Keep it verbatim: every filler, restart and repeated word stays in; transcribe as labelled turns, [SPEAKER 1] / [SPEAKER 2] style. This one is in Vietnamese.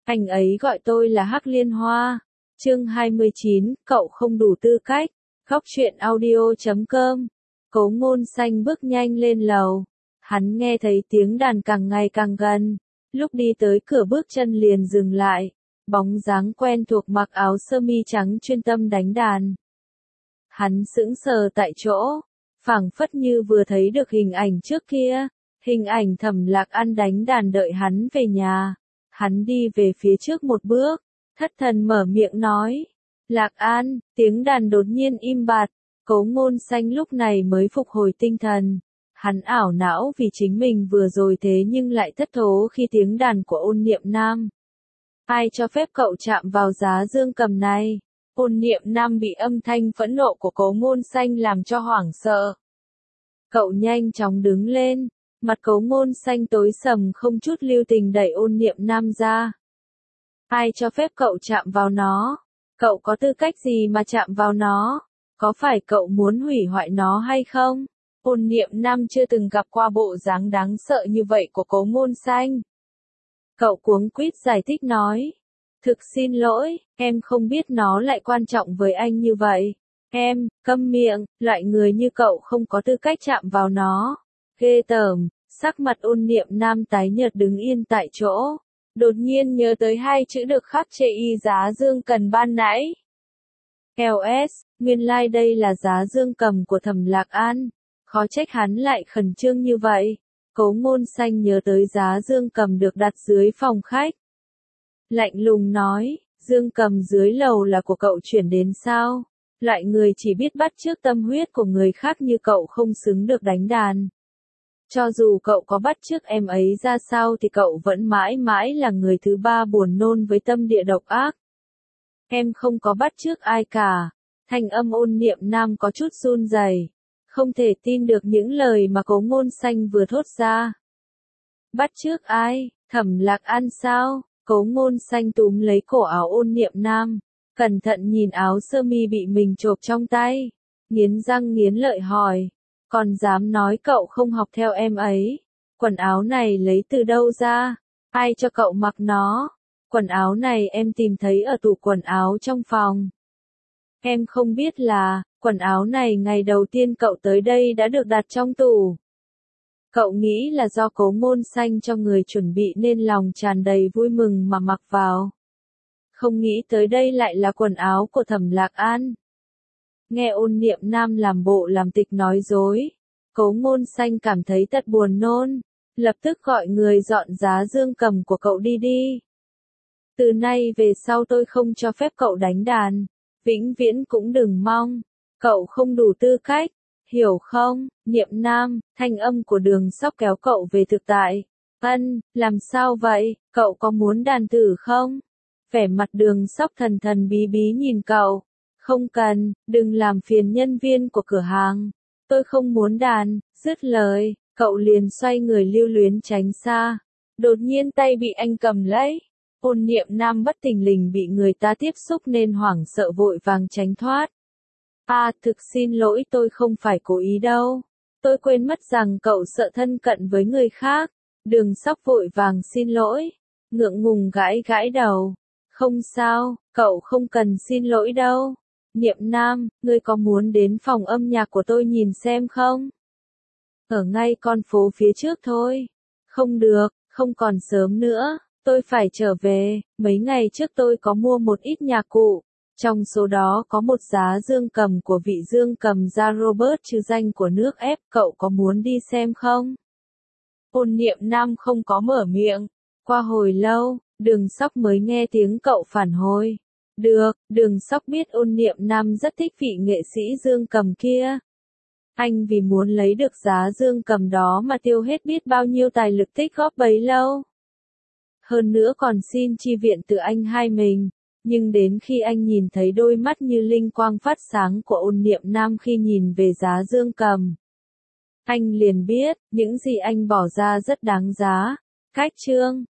[SPEAKER 1] Anh ấy gọi tôi là Hắc Liên Hoa. Chương hai mươi chín, cậu không đủ tư cách. Góc truyện audio chấm com. Cố Ngôn Xanh bước nhanh lên lầu. Hắn nghe thấy tiếng đàn càng ngày càng gần. Lúc đi tới cửa bước chân liền dừng lại. Bóng dáng quen thuộc mặc áo sơ mi trắng chuyên tâm đánh đàn. Hắn sững sờ tại chỗ, phảng phất như vừa thấy được hình ảnh trước kia, hình ảnh Thẩm Lạc An đánh đàn đợi hắn về nhà. Hắn đi về phía trước một bước, thất thần mở miệng nói, Lạc An, tiếng đàn đột nhiên im bặt, Cố Ngôn Xanh lúc này mới phục hồi tinh thần. Hắn ảo não vì chính mình vừa rồi thế nhưng lại thất thố khi tiếng đàn của Ôn Niệm Nam. Ai cho phép cậu chạm vào giá dương cầm này? Ôn Niệm Nam bị âm thanh phẫn nộ của Cố Ngôn Xanh làm cho hoảng sợ. Cậu nhanh chóng đứng lên, mặt Cố Ngôn Xanh tối sầm không chút lưu tình đẩy Ôn Niệm Nam ra. Ai cho phép cậu chạm vào nó? Cậu có tư cách gì mà chạm vào nó? Có phải cậu muốn hủy hoại nó hay không? Ôn Niệm Nam chưa từng gặp qua bộ dáng đáng sợ như vậy của Cố Ngôn Xanh. Cậu cuống quýt giải thích nói. Thực xin lỗi, em không biết nó lại quan trọng với anh như vậy. Em, câm miệng, loại người như cậu không có tư cách chạm vào nó. Ghê tởm, sắc mặt Ôn Niệm Nam tái nhợt đứng yên tại chỗ. Đột nhiên nhớ tới hai chữ được khắc chê y giá dương cần ban nãy. lờ ét, nguyên lai like đây là giá dương cầm của Thẩm Lạc An. Khó trách hắn lại khẩn trương như vậy. Cố Ngôn Xanh nhớ tới giá dương cầm được đặt dưới phòng khách. Lạnh lùng nói, dương cầm dưới lầu là của cậu chuyển đến sao? Loại người chỉ biết bắt chước tâm huyết của người khác như cậu không xứng được đánh đàn. Cho dù cậu có bắt chước em ấy ra sao thì cậu vẫn mãi mãi là người thứ ba buồn nôn với tâm địa độc ác. Em không có bắt chước ai cả. Thanh âm Ôn Niệm Nam có chút run rẩy, không thể tin được những lời mà Cố Ngôn Xanh vừa thốt ra. Bắt chước ai? Thẩm Lạc An sao? Cố Ngôn Xanh túm lấy cổ áo Ôn Niệm Nam, cẩn thận nhìn áo sơ mi bị mình chộp trong tay, nghiến răng nghiến lợi hỏi, còn dám nói cậu không học theo em ấy? Quần áo này lấy từ đâu ra? Ai cho cậu mặc nó? Quần áo này em tìm thấy ở tủ quần áo trong phòng. Em không biết là, quần áo này ngày đầu tiên cậu tới đây đã được đặt trong tủ. Cậu nghĩ là do Cố Ngôn Xanh cho người chuẩn bị nên lòng tràn đầy vui mừng mà mặc vào. Không nghĩ tới đây lại là quần áo của Thẩm Lạc An. Nghe Ôn Niệm Nam làm bộ làm tịch nói dối, Cố Ngôn Xanh cảm thấy thật buồn nôn, lập tức gọi người dọn giá dương cầm của cậu đi đi. Từ nay về sau tôi không cho phép cậu đánh đàn, vĩnh viễn cũng đừng mong, cậu không đủ tư cách. Hiểu không, Niệm Nam, thanh âm của Đường Sóc kéo cậu về thực tại. Ân, làm sao vậy, cậu có muốn đàn thử không? Vẻ mặt Đường Sóc thần thần bí bí nhìn cậu. Không cần, đừng làm phiền nhân viên của cửa hàng. Tôi không muốn đàn, dứt lời, cậu liền xoay người lưu luyến tránh xa. Đột nhiên tay bị anh cầm lấy. Ôn Niệm Nam bất thình lình bị người ta tiếp xúc nên hoảng sợ vội vàng tránh thoát. À, thực xin lỗi, tôi không phải cố ý đâu. Tôi quên mất rằng cậu sợ thân cận với người khác. Đường Sóc vội vàng xin lỗi. Ngượng ngùng gãi gãi đầu. Không sao, cậu không cần xin lỗi đâu. Niệm Nam, ngươi có muốn đến phòng âm nhạc của tôi nhìn xem không? Ở ngay con phố phía trước thôi. Không được, không còn sớm nữa. Tôi phải trở về. Mấy ngày trước tôi có mua một ít nhạc cụ. Trong số đó có một giá dương cầm của vị dương cầm gia Robert trừ danh của nước ép, cậu có muốn đi xem không? Ôn Niệm Nam không có mở miệng. Qua hồi lâu, Đường Sóc mới nghe tiếng cậu phản hồi. Được, Đường Sóc biết Ôn Niệm Nam rất thích vị nghệ sĩ dương cầm kia. Anh vì muốn lấy được giá dương cầm đó mà tiêu hết biết bao nhiêu tài lực tích góp bấy lâu. Hơn nữa còn xin chi viện từ anh hai mình. Nhưng đến khi anh nhìn thấy đôi mắt như linh quang phát sáng của Ôn Niệm Nam khi nhìn về giá dương cầm, anh liền biết, những gì anh bỏ ra rất đáng giá. Cách chương,